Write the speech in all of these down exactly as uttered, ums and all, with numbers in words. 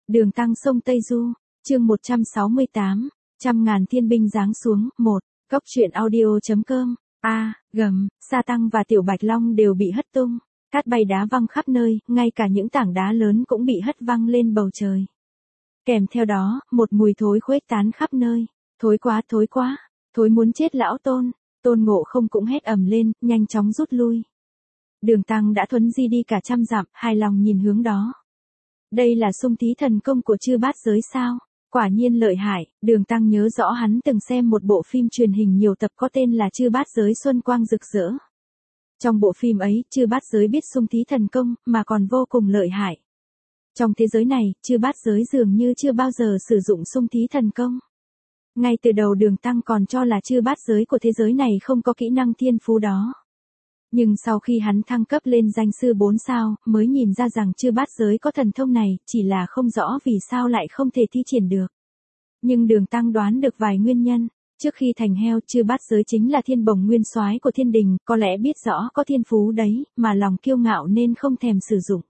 Đường Tăng sông Tây Du, chương một trăm sáu mươi tám, trăm ngàn thiên binh giáng xuống, một, Cốc truyện audio.com, A, gầm, Sa Tăng và Tiểu Bạch Long đều bị hất tung, cát bay đá văng khắp nơi, ngay cả những tảng đá lớn cũng bị hất văng lên bầu trời. Kèm theo đó, một mùi thối khuếch tán khắp nơi, thối quá thối quá, thối muốn chết lão Tôn, Tôn Ngộ Không cũng hét ầm lên, nhanh chóng rút lui. Đường Tăng đã thuấn di đi cả trăm dặm, hài lòng nhìn hướng đó. Đây là xung thí thần công của chư bát giới sao? Quả nhiên lợi hại, Đường Tăng nhớ rõ hắn từng xem một bộ phim truyền hình nhiều tập có tên là Chư Bát Giới Xuân Quang Rực Rỡ. Trong bộ phim ấy, chư bát giới biết xung thí thần công, mà còn vô cùng lợi hại. Trong thế giới này, chư bát giới dường như chưa bao giờ sử dụng xung thí thần công. Ngay từ đầu Đường Tăng còn cho là chư bát giới của thế giới này không có kỹ năng thiên phú đó. Nhưng sau khi hắn thăng cấp lên danh sư bốn sao, mới nhìn ra rằng chư bát giới có thần thông này, chỉ là không rõ vì sao lại không thể thi triển được. Nhưng Đường Tăng đoán được vài nguyên nhân. Trước khi thành heo, chư bát giới chính là thiên bồng nguyên soái của thiên đình, có lẽ biết rõ có thiên phú đấy, mà lòng kiêu ngạo nên không thèm sử dụng.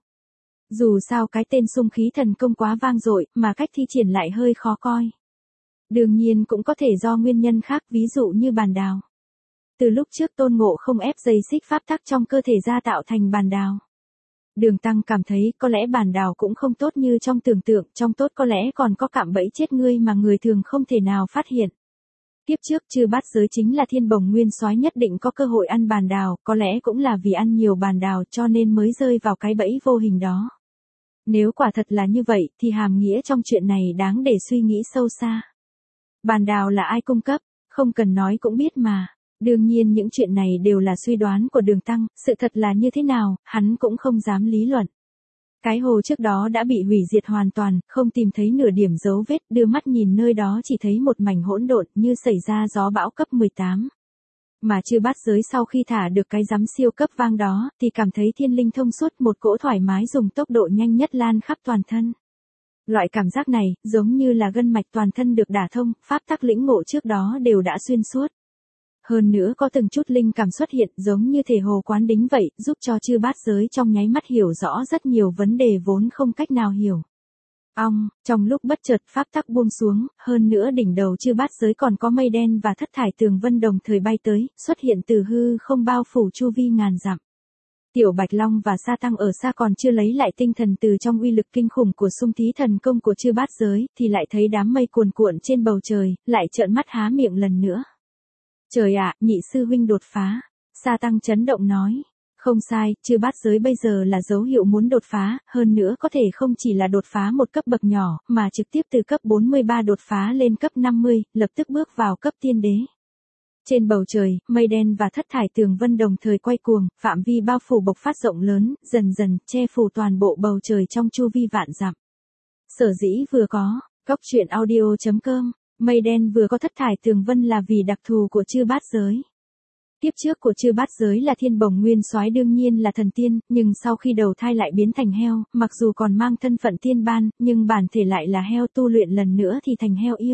Dù sao cái tên xung khí thần công quá vang dội, mà cách thi triển lại hơi khó coi. Đương nhiên cũng có thể do nguyên nhân khác, ví dụ như bàn đào. Từ lúc trước Tôn Ngộ Không ép dây xích pháp tắc trong cơ thể ra tạo thành bàn đào. Đường Tăng cảm thấy có lẽ bàn đào cũng không tốt như trong tưởng tượng, trong tốt có lẽ còn có cạm bẫy chết ngươi mà người thường không thể nào phát hiện. Tiếp trước chư bát giới chính là thiên bồng nguyên soái nhất định có cơ hội ăn bàn đào, có lẽ cũng là vì ăn nhiều bàn đào cho nên mới rơi vào cái bẫy vô hình đó. Nếu quả thật là như vậy thì hàm nghĩa trong chuyện này đáng để suy nghĩ sâu xa. Bàn đào là ai cung cấp, không cần nói cũng biết mà. Đương nhiên những chuyện này đều là suy đoán của Đường Tăng, sự thật là như thế nào, hắn cũng không dám lý luận. Cái hồ trước đó đã bị hủy diệt hoàn toàn, không tìm thấy nửa điểm dấu vết, đưa mắt nhìn nơi đó chỉ thấy một mảnh hỗn độn như xảy ra gió bão cấp mười tám. Mà chư bát giới sau khi thả được cái rắm siêu cấp vang đó, thì cảm thấy thiên linh thông suốt, một cỗ thoải mái dùng tốc độ nhanh nhất lan khắp toàn thân. Loại cảm giác này, giống như là gân mạch toàn thân được đả thông, pháp tắc lĩnh ngộ trước đó đều đã xuyên suốt. Hơn nữa có từng chút linh cảm xuất hiện giống như thể hồ quán đính vậy, giúp cho chư bát giới trong nháy mắt hiểu rõ rất nhiều vấn đề vốn không cách nào hiểu. Ong, trong lúc bất chợt pháp tắc buông xuống, hơn nữa đỉnh đầu chư bát giới còn có mây đen và thất thải tường vân đồng thời bay tới, xuất hiện từ hư không bao phủ chu vi ngàn dặm. Tiểu Bạch Long và Sa Tăng ở xa còn chưa lấy lại tinh thần từ trong uy lực kinh khủng của xung thí thần công của chư bát giới, thì lại thấy đám mây cuồn cuộn trên bầu trời, lại trợn mắt há miệng lần nữa. Trời ạ, nhị sư huynh đột phá. Sa Tăng chấn động nói. Không sai, chư bát giới bây giờ là dấu hiệu muốn đột phá, hơn nữa có thể không chỉ là đột phá một cấp bậc nhỏ, mà trực tiếp từ cấp bốn mươi ba đột phá lên cấp năm mươi, lập tức bước vào cấp tiên đế. Trên bầu trời, mây đen và thất thải tường vân đồng thời quay cuồng, phạm vi bao phủ bộc phát rộng lớn, dần dần che phủ toàn bộ bầu trời trong chu vi vạn dặm. Sở dĩ vừa có, Cốc truyện audio.com. Mây đen vừa có thất thải tường vân là vì đặc thù của chư bát giới. Tiếp trước của chư bát giới là thiên bồng nguyên soái đương nhiên là thần tiên, nhưng sau khi đầu thai lại biến thành heo, mặc dù còn mang thân phận tiên ban, nhưng bản thể lại là heo, tu luyện lần nữa thì thành heo yêu.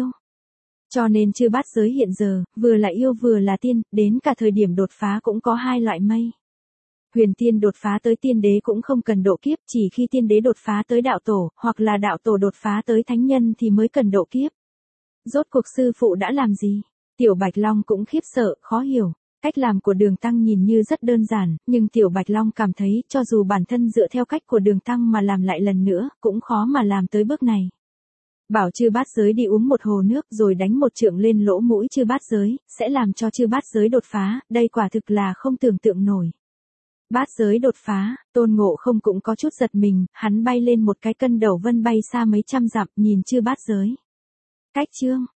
Cho nên chư bát giới hiện giờ, vừa là yêu vừa là tiên, đến cả thời điểm đột phá cũng có hai loại mây. Huyền tiên đột phá tới tiên đế cũng không cần độ kiếp, chỉ khi tiên đế đột phá tới đạo tổ, hoặc là đạo tổ đột phá tới thánh nhân thì mới cần độ kiếp. Rốt cuộc sư phụ đã làm gì? Tiểu Bạch Long cũng khiếp sợ, khó hiểu. Cách làm của Đường Tăng nhìn như rất đơn giản, nhưng Tiểu Bạch Long cảm thấy cho dù bản thân dựa theo cách của Đường Tăng mà làm lại lần nữa, cũng khó mà làm tới bước này. Bảo chư bát giới đi uống một hồ nước rồi đánh một trượng lên lỗ mũi chư bát giới, sẽ làm cho chư bát giới đột phá, đây quả thực là không tưởng tượng nổi. Bát giới đột phá, Tôn Ngộ Không cũng có chút giật mình, hắn bay lên một cái cân đầu vân bay xa mấy trăm dặm nhìn chư bát giới. Cách chương